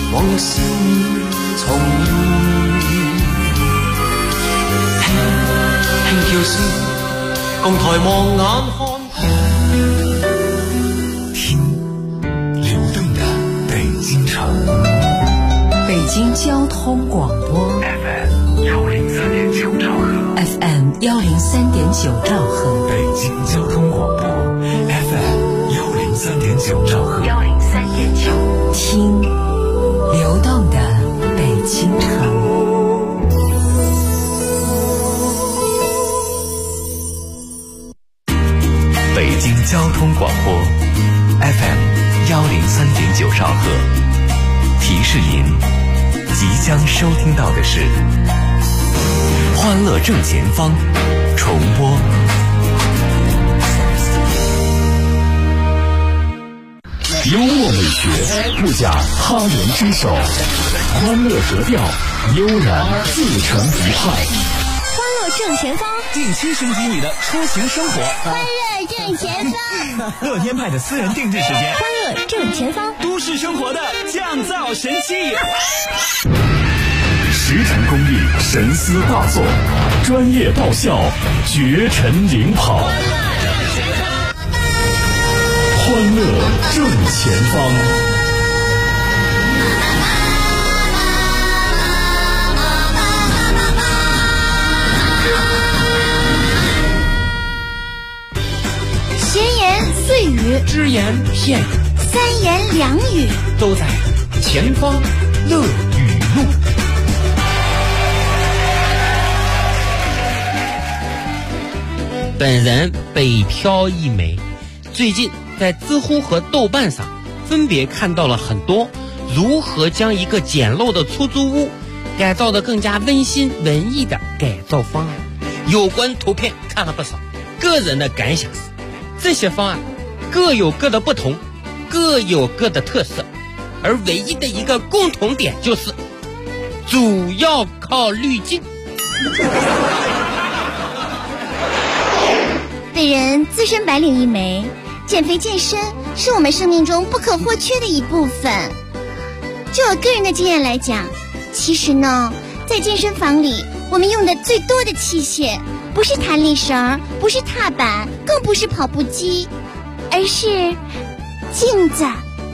往日笑面重現，輕叫聲，共抬望眼看。 聽流動的北京城， 北京交通廣播 FM 103.9兆赫 ，FM 103.9兆赫， 北京交通廣播 FM 103.9兆赫 103.9，聽流動的北京城。 北京交通廣播 FM 103.9兆赫，提示您即將收聽到的是歡樂正前方重播。幽默美學不假他人之手，歡樂格調悠然自成一派。 歡樂正前方， 定期升級你的出行生活。 歡樂正前方， 樂天派的私人定制時間。 歡樂正前方， 都市生活的降噪神器。 實誠公益，神思大作，專業爆笑，絕塵領跑。歡樂正前方。 閒言碎語， 只言片語， 三言兩語， 都在前方樂語錄。 本人北漂一枚，最近在知乎和豆瓣上分别看到了很多如何将一个简陋的出租屋改造得更加温馨文艺的改造方案。有关图片看了不少，个人的感想是，这些方案各有各的不同，各有各的特色，而唯一的一个共同点就是主要靠滤镜。 本人资深白领一枚，减肥健身是我们生命中不可或缺的一部分。就我个人的经验来讲，其实呢，在健身房里，我们用的最多的器械不是弹力绳，不是踏板，更不是跑步机，而是镜子。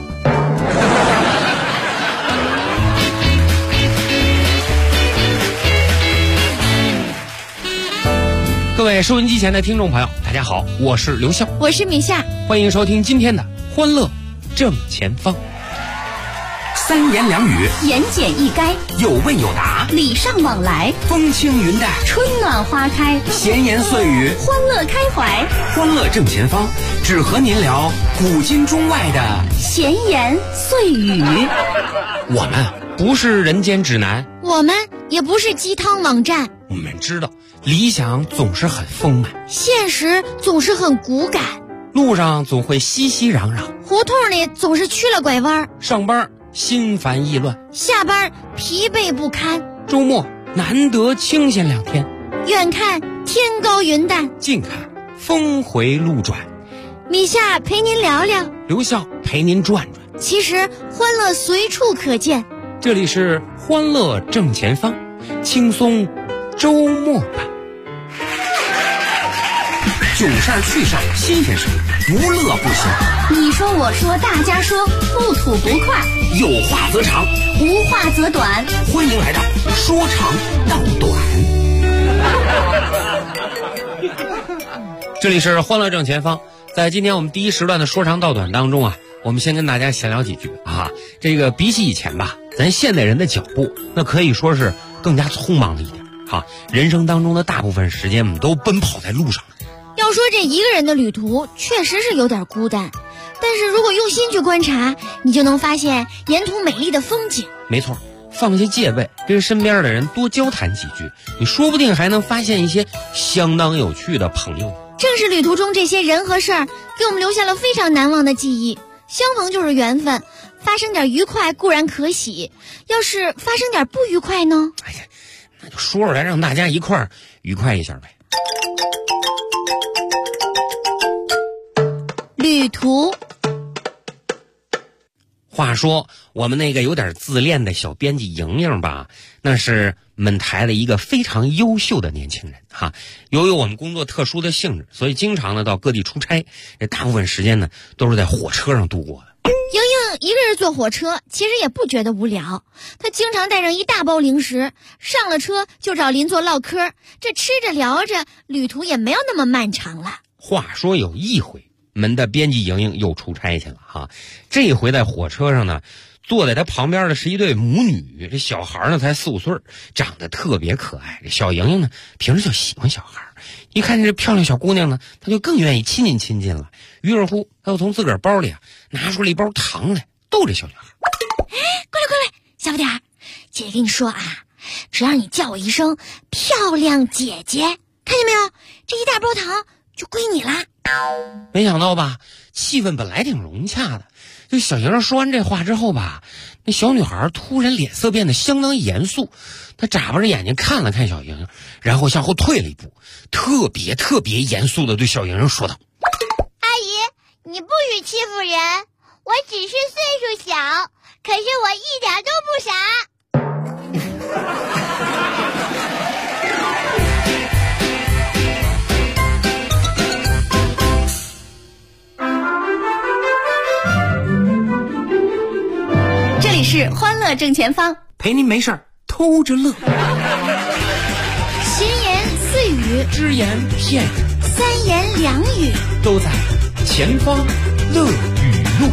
各位收音机前的听众朋友，大家好，我是刘笑， 我是米夏， 欢迎收听今天的欢乐正前方。 三言兩語， 言簡意賅， 有問有答， 禮尚往來， 風輕雲淡， 春暖花開， 閒言碎語， 歡樂開懷。 歡樂正前方，只和您聊古今中外的閒言碎語。 我们不是人间指南， 我们也不是雞湯網站， 我们知道理想总是很豐滿， 現實總是很骨感， 路上總會熙熙攘攘， 胡同裡總是曲了拐彎， 上班心煩意亂， 下班疲憊不堪， 周末難得清閒2天， 遠看天高雲淡， 近看峰回路轉。 米夏陪您聊聊， 劉笑陪您轉轉。 其實歡樂隨處可見， 這裡是歡樂正前方，輕鬆周末版。 囧事儿趣事儿新鮮事，無樂不行。 你說我說大家說，不吐不快， 有話則長， 無話則短， 歡迎來到說長道短。 這裡是歡樂正前方，在今天我們第一時段的說長道短當中啊，我們先跟大家閒聊幾句啊。這個比起以前吧，咱現代人的腳步那可以說是更加匆忙了一點啊。人生當中的大部分時間我們都奔跑在路上。 要說這一個人的旅途確實是有點孤單，但是如果用心去觀察，你就能發現沿途美麗的風景。 沒錯，放下戒備，跟身邊的人多交談幾句，你說不定還能發現一些相當有趣的朋友。 正是旅途中這些人和事兒，給我們留下了非常難忘的記憶。相逢就是緣分，發生點愉快固然可喜，要是發生點不愉快呢？ 哎呀，那就說出來讓大家一塊兒愉快一下唄。旅途， 话说我们那个有点自恋的小编辑莹莹吧，那是们台的一个非常优秀的年轻人哈。由于我们工作特殊的性质，所以经常呢到各地出差，这大部分时间呢都是在火车上度过的。 莹莹一个人坐火车，其实也不觉得无聊。她经常带上一大包零食，上了车就找邻座唠嗑，这吃着聊着，旅途也没有那么漫长了。 话说有一回，们的编辑莹莹又出差去了哈。这一回在火车上呢，坐在她旁边的是一对母女，这小孩呢才4、5岁，长得特别可爱。这小莹莹呢平时就喜欢小孩，一看这漂亮小姑娘呢，她就更愿意亲近了。于是乎，她又从自个儿包里拿出了一包糖来逗这小女孩。 过来，小不点儿，姐姐跟你说啊，只要你叫我一声漂亮姐姐，看见没有，这一大包糖就归你啦。 没想到吧，气氛本来挺融洽的，就小莹说完这话之后吧，那小女孩突然脸色变得相当严肃，她眨巴着眼睛看了看小莹，然后向后退了一步，特别严肃地对小莹说道： 阿姨，你不许欺负人，我只是岁数小，可是我一点都不傻。这里是欢乐正前方， 陪您没事儿偷着乐， 闲言碎语， 只言片语， 三言两语， 都在前方乐语录。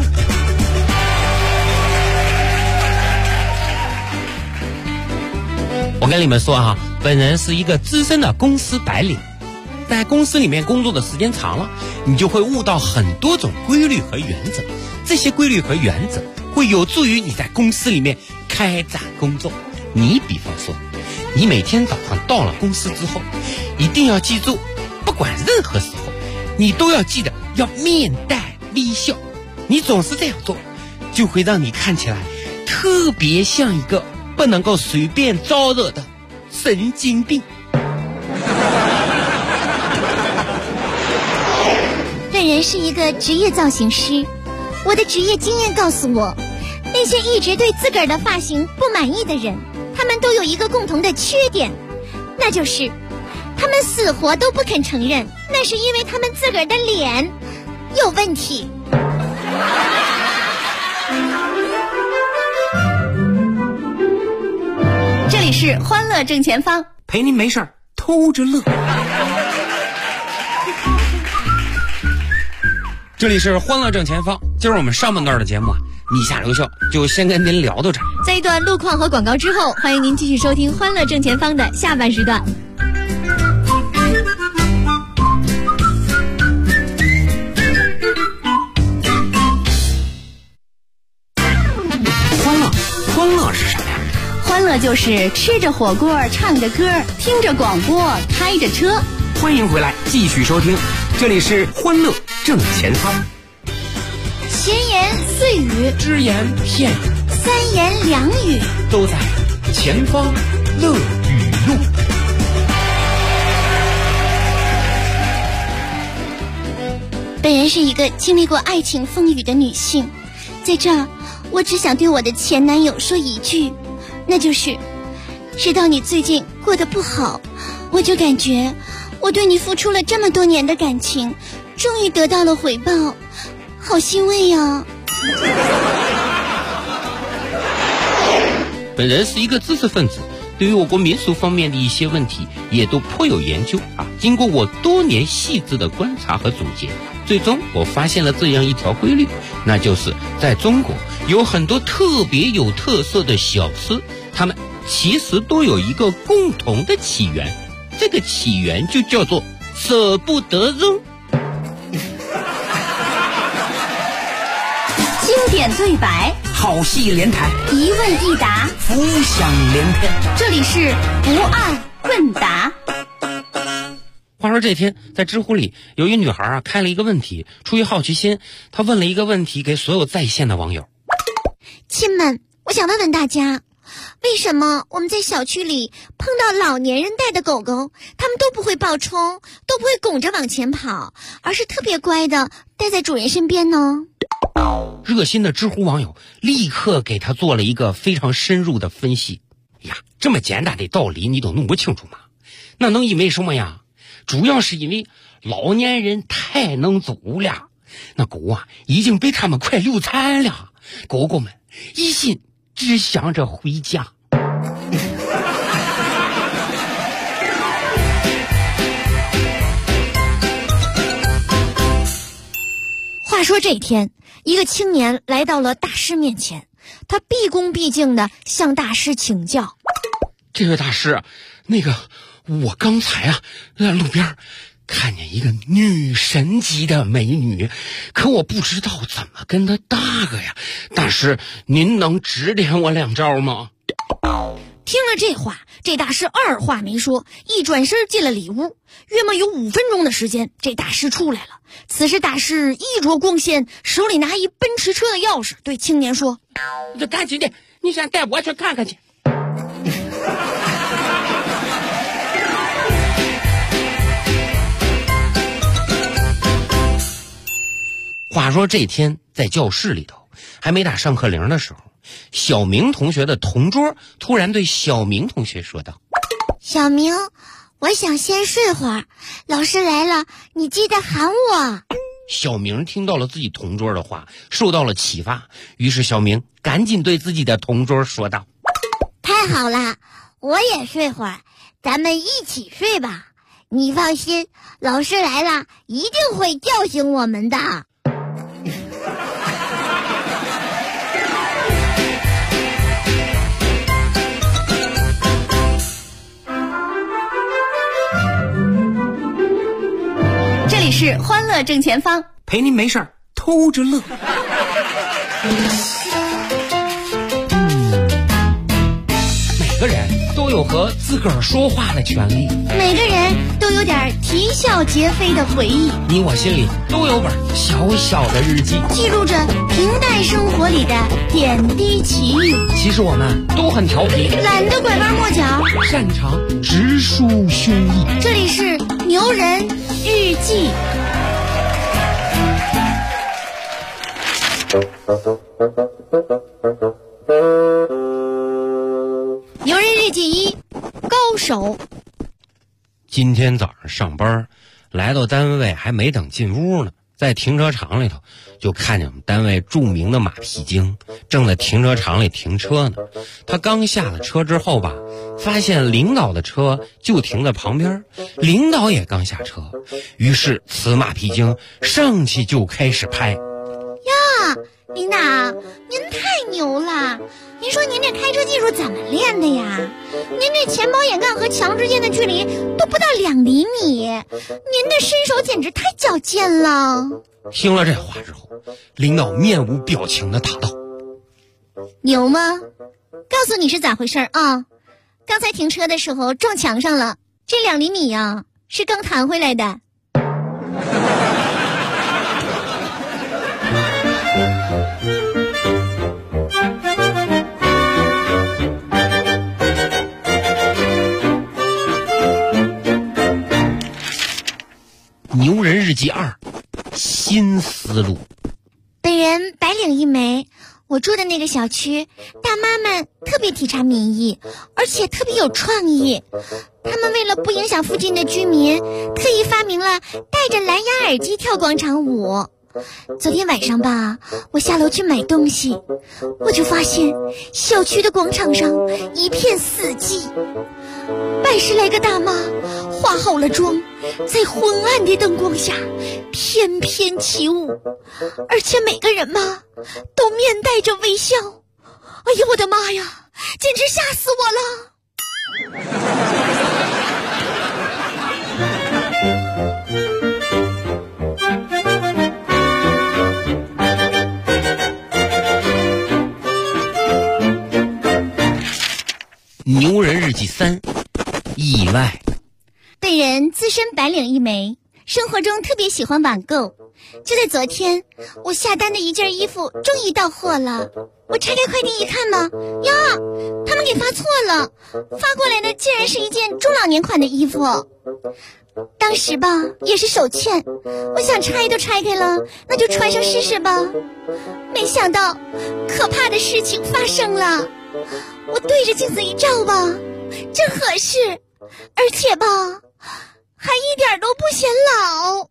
我跟你们说哈，本人是一个资深的公司白领，在公司里面工作的时间长了，你就会悟到很多种规律和原则，这些规律和原则会有助于你在公司里面开展工作。你比方说，你每天早上到了公司之后，一定要记住，不管任何时候，你都要记得要面带微笑。你总是这样做，就会让你看起来特别像一个不能够随便招惹的神经病。 本人是一个职业造型师，我的职业经验告诉我，那些一直对自个儿的发型不满意的人，他们都有一个共同的缺点，那就是他们死活都不肯承认，那是因为他们自个儿的脸有问题。这里是欢乐正前方， 陪您没事儿偷着乐。 这里是欢乐正前方，今儿我们上半段的节目你下留校就先跟您聊到这儿。 在一段路况和广告之后，欢迎您继续收听欢乐正前方的下半时段。 欢乐是什么呀？ 欢乐就是吃着火锅，唱着歌，听着广播，开着车。 欢迎回来，继续收听，这里是欢乐正前方。 闲言碎语， 只言片语， 三言两语， 都在前方乐语录。 本人是一个经历过爱情风雨的女性，在这儿我只想对我的前男友说一句，那就是知道你最近过得不好，我就感觉我对你付出了这么多年的感情终于得到了回报，好欣慰呀。 本人是一个知识分子，对于我国民俗方面的一些问题也都颇有研究啊。经过我多年细致的观察和总结，最终我发现了这样一条规律，那就是在中国有很多特别有特色的小吃，它们其实都有一个共同的起源，这个起源就叫做舍不得扔。 经典对白， 好戏连台， 一问一答， 浮想联翩。 这里是不二问答。 话说这天在知乎里有一女孩开了一个问题，出于好奇心，她问了一个问题给所有在线的网友。 亲们，我想问问大家，为什么我们在小区里碰到老年人带的狗狗，他们都不会暴冲，都不会拱着往前跑，而是特别乖的待在主人身边呢？ 热心的知乎网友立刻给他做了一个非常深入的分析。呀，这么简单的道理你都弄不清楚吗？那能因为什么呀？主要是因为老年人太能走了，那狗啊已经被他们快溜残了，狗狗们一心只想着回家。 话说这天，一个青年来到了大师面前，他毕恭毕敬地向大师请教。 这位大师，我刚才在路边看见一个女神级的美女，可我不知道怎么跟她搭个呀。大师，您能指点我两招吗？ 听了这话，这大师二话没说，一转身进了里屋。约莫有5分钟的时间，这大师出来了。此时大师衣着光鲜，手里拿一奔驰车的钥匙，对青年说： 赶紧的，你先带我去看看去。话说这天在教室里头，还没打上课铃的时候，小明同学的同桌突然对小明同学说道： 小明，我想先睡会儿，老师来了你记得喊我。 小明听到了自己同桌的话，受到了启发，于是小明赶紧对自己的同桌说道： 太好了，我也睡会儿，咱们一起睡吧。你放心，老师来了一定会叫醒我们的。这里是欢乐正前方， 陪您没事儿偷着乐。 每个人都有和自个儿说话的权利， 每个人都有点啼笑皆非的回忆， 你我心里都有本小小的日记， 记录着平淡生活里的点滴奇遇。 其实我们都很调皮， 懒得拐弯抹角， 擅长直抒胸臆。 这里是牛人日记。牛人日记1，高手。 今天早上上班，来到单位还没等进屋呢，在停车场里头就看见我们单位著名的马屁精正在停车场里停车呢。他刚下了车之后吧，发现领导的车就停在旁边，领导也刚下车，于是此马屁精上去就开始拍。 呀，领导，您太牛了！您说您这开车技术怎么练的呀？您这前保险杠和墙之间的距离都不到2厘米，您的身手简直太矫健了。 听了这话之后，领导面无表情地答道： 牛吗？告诉你是咋回事啊？刚才停车的时候撞墙上了，这2厘米呀，是刚弹回来的。 牛人日记2，新思路。 本人白领一枚，我住的那个小区，大妈们特别体察民意，而且特别有创意。他们为了不影响附近的居民，特意发明了戴着蓝牙耳机跳广场舞。昨天晚上吧，我下楼去买东西，我就发现小区的广场上一片死寂，80来个大妈化好了妆，在昏暗的灯光下翩翩起舞，而且每个人嘛都面带着微笑。哎呀，我的妈呀，简直吓死我了！ 牛人日记3，意外。 本人资深白领一枚，生活中特别喜欢网购。就在昨天，我下单的一件衣服终于到货了。我拆开快递一看嘛，呀，他们给发错了，发过来的竟然是一件中老年款的衣服。 当时吧也是手欠，我想拆都拆开了，那就穿上试试吧。没想到可怕的事情发生了，我对着镜子一照吧，正合适，而且吧还一点都不显老。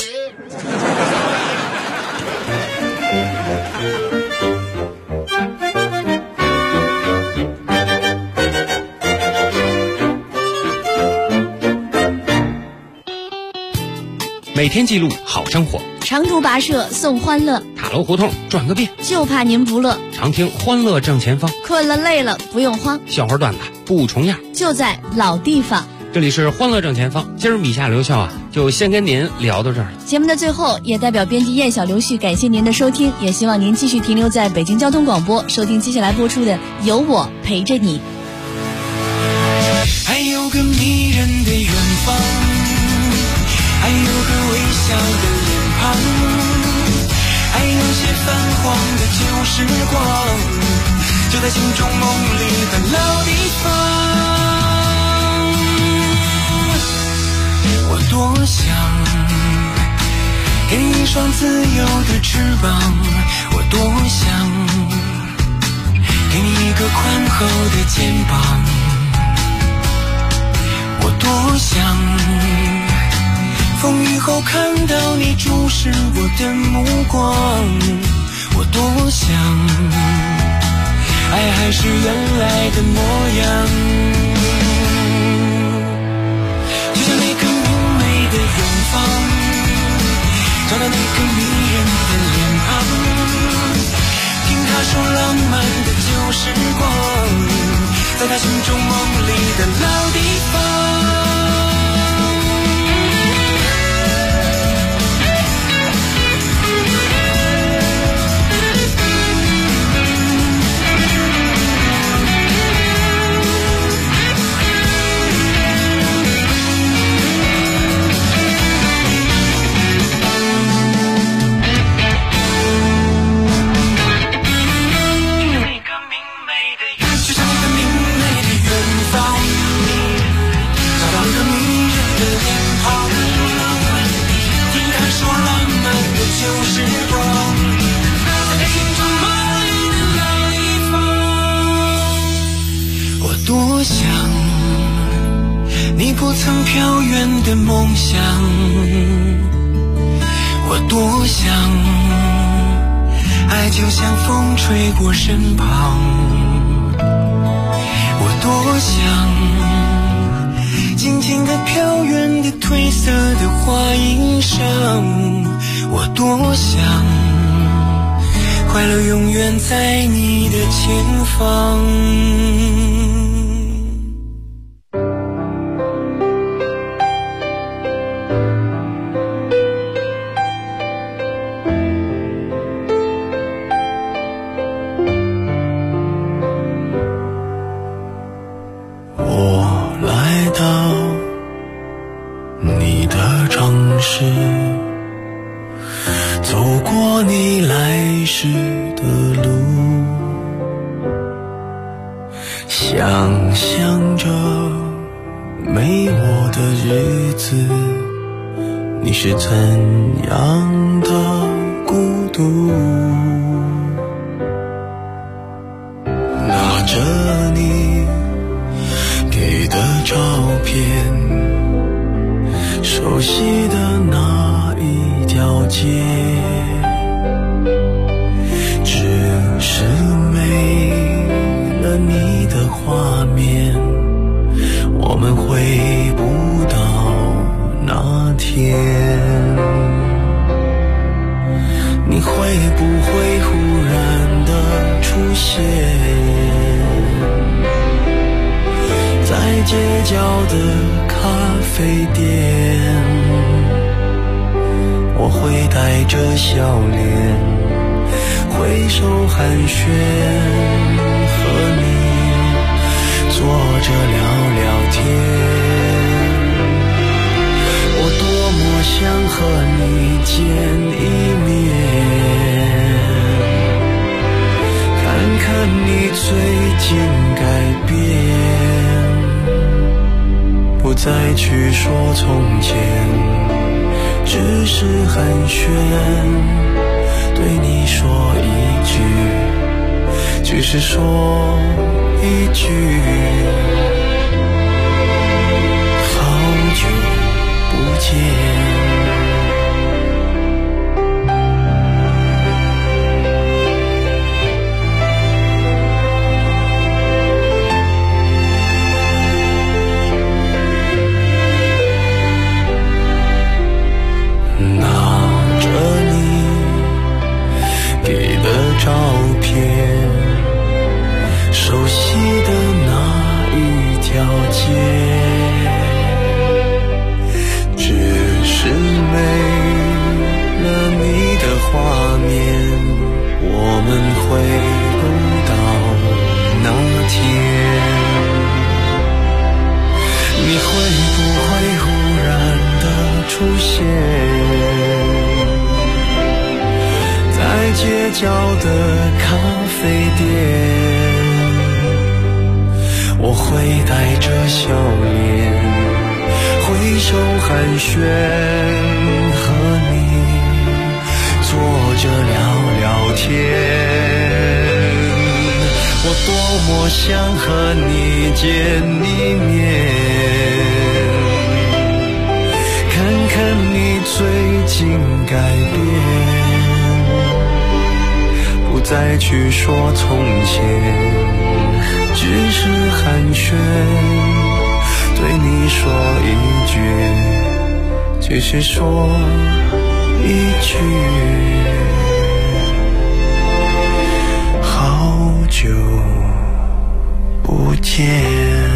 每天记录好生活， 长途跋涉送欢乐， 塔楼胡同转个遍， 就怕您不乐。 常听欢乐正前方， 困了累了不用慌， 笑话段子不重样， 就在老地方。 这里是欢乐正前方，今儿米夏刘笑啊，就先跟您聊到这儿了。 节目的最后，也代表编辑燕小刘旭感谢您的收听，也希望您继续停留在北京交通广播，收听接下来播出的《有我陪着你》。 还有个迷人的远方，还有个微笑的脸庞，还有些泛黄的旧时光，就在心中梦里的老地方。我多想给你一双自由的翅膀，我多想给你一个宽厚的肩膀，我多想风雨后看到你注视我的目光，我多想爱还是原来的模样，就像那个明媚的远方，找到那个迷人的脸庞，听他说浪漫的旧时光，在他心中梦里的老地方。多想你不曾飘远的梦想，我多想爱就像风吹过身旁，我多想静静地飘远的褪色的花衣裳，我多想快乐永远在你的前方。想象着没我的日子，你是怎样的孤独，拿着你给的照片，熟悉的那一条街，只是没了你的画面，我们回不到那天。你会不会忽然的出现在街角的咖啡店？我会带着笑脸挥手寒暄，和你坐着聊聊天。我多么想和你见一面，看看你最近改变，不再去说从前，只是寒暄，对你说一句，只是说一句，好久不见。照片，熟悉的那一条街，只是没了你的画面，我们回不到那天。你会不会忽然的出现在街角的咖啡店？我会带着笑脸挥手寒暄，和你坐着聊聊天。我多么想和你见一面，看看你最近改变，不再去说从前，只是寒暄，对你说一句，只是说一句，好久不见。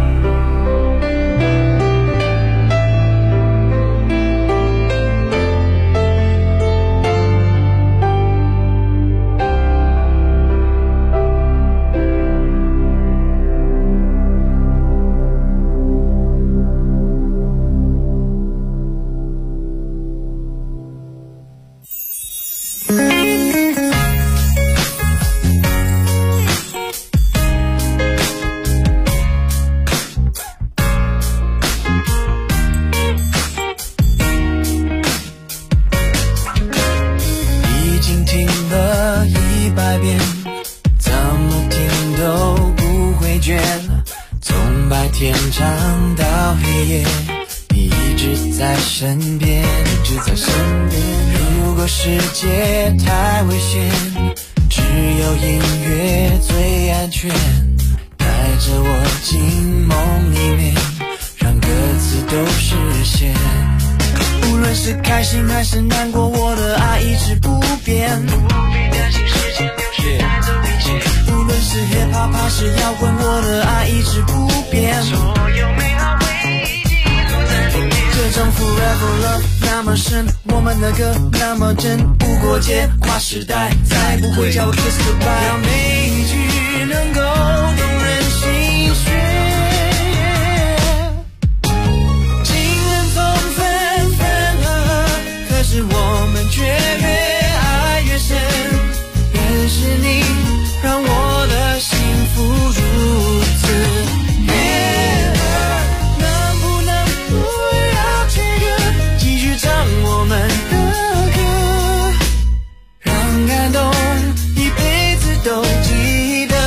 时代再不会叫我 kiss goodbye， 让每一句能够动人心弦。情人总分分合合，可是我们却越爱越深。认识你让我的幸福如此悦耳，能不能不要切割，继续唱我们的感动一辈子都记得。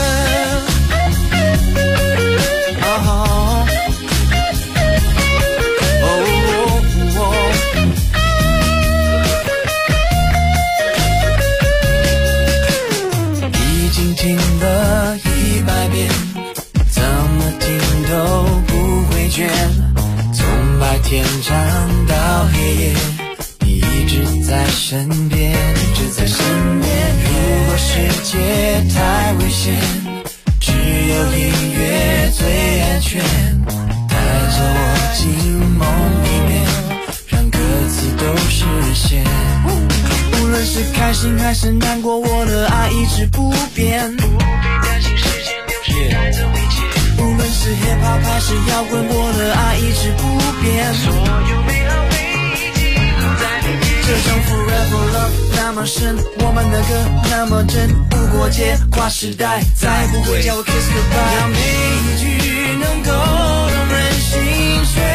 已经听了100遍，怎么听都不会倦。从白天唱到黑夜，你一直在身边，一直在身边。如果世界太危险，只有音乐最安全。带着我进梦里面，让歌词都实现。无论是开心还是难过，我的爱一直不变。不必担心时间流逝带走一切。无论是 hip hop 还是摇滚，我的爱一直不变。所有美好回忆记录在里面。这种 forever love 那么深，我们的歌那么真，不过界跨时代，再不会叫我 kiss goodbye， 让每一句能够动人心弦。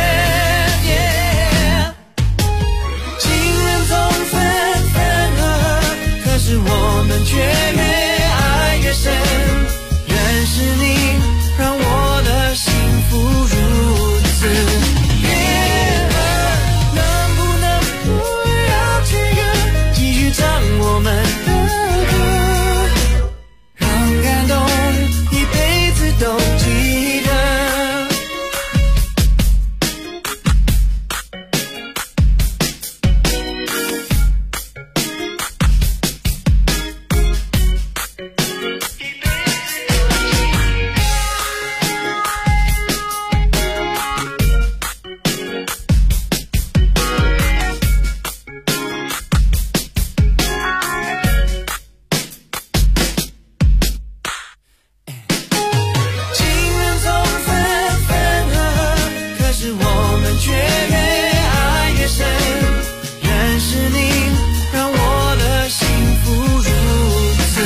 却越爱越深。认识你，让我的幸福如此。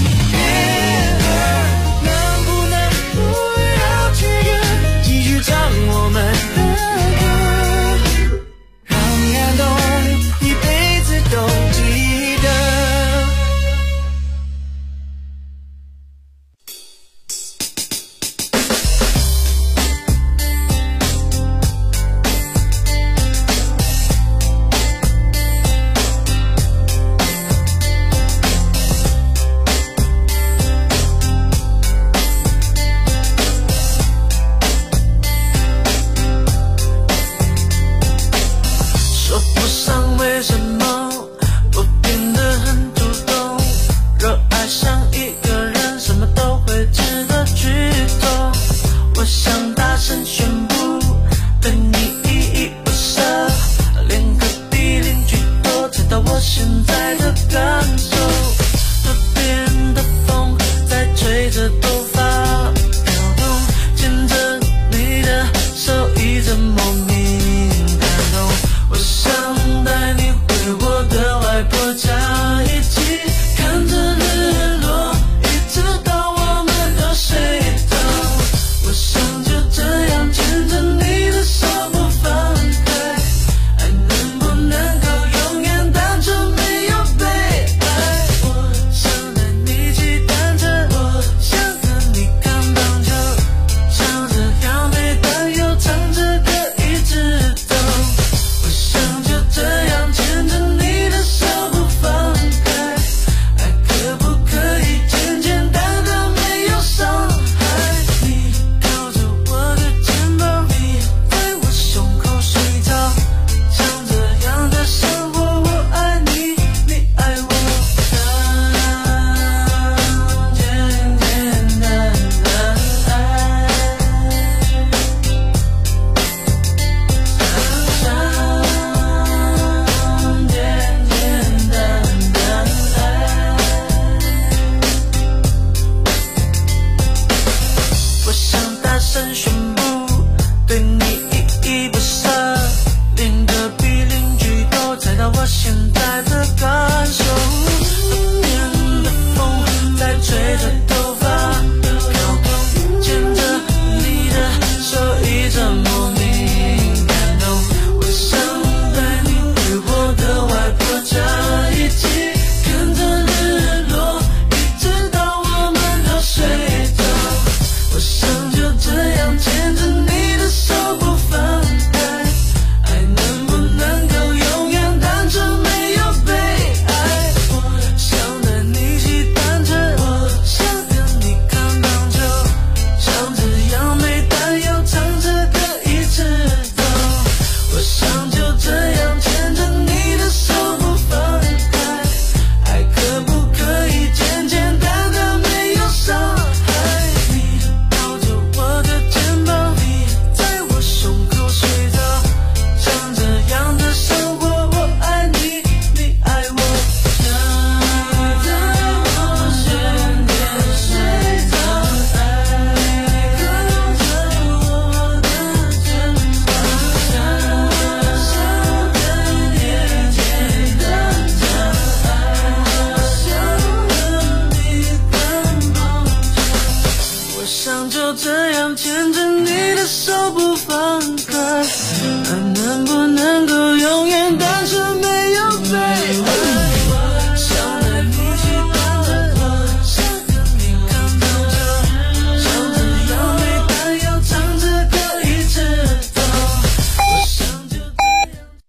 能不能不要切割，继续唱我们的歌，让感动一辈子都记得。说不上为什么我变得很主动，若爱上一个人，什么都会值得去做。我想大声宣布，对你依依不舍，连隔壁邻居都知道我现在的感受。河边的风在吹着头发飘动，牵着你的手，一直莫名感动。我想带你回我的外婆家，一起看着日落，一直到我们都睡着。我想就这样牵着你的手不放开，爱能不能够永远单纯没有被爱。我想带你骑单车，我想和你看棒球，像这样没担忧，唱着歌一直走。我想就这样牵着你的手不放开，爱可不可以简简单单没有伤害？你靠着我的肩膀，你在我胸口睡着，像这样的生活，我爱你，你爱我，像简简单单爱，像简简单单爱。我想大声宣布，对你依依不舍，连隔壁邻居都猜到我现在的感受。河边的风在吹着头发飘动，牵着你的手，一直莫名感动。我想带你回我的外婆家，一起看着日落，一直到我们都睡着。我想就这样牵着你的手不放开，爱能不能够永远单纯没有被爱。我想带你骑单车，我想和你看棒球，像这样没担忧，唱着歌一直走。我想就这样牵着你的手不放开，爱可不可以简简单单没有伤害？你靠着我的肩膀，你在我胸口睡着，像这样的生活，我爱你，你爱我，像在我身边睡着，爱靠着我的肩膀，像更也简单的爱，想和你看棒球。我想就这样牵着你的手不放开，爱能不能够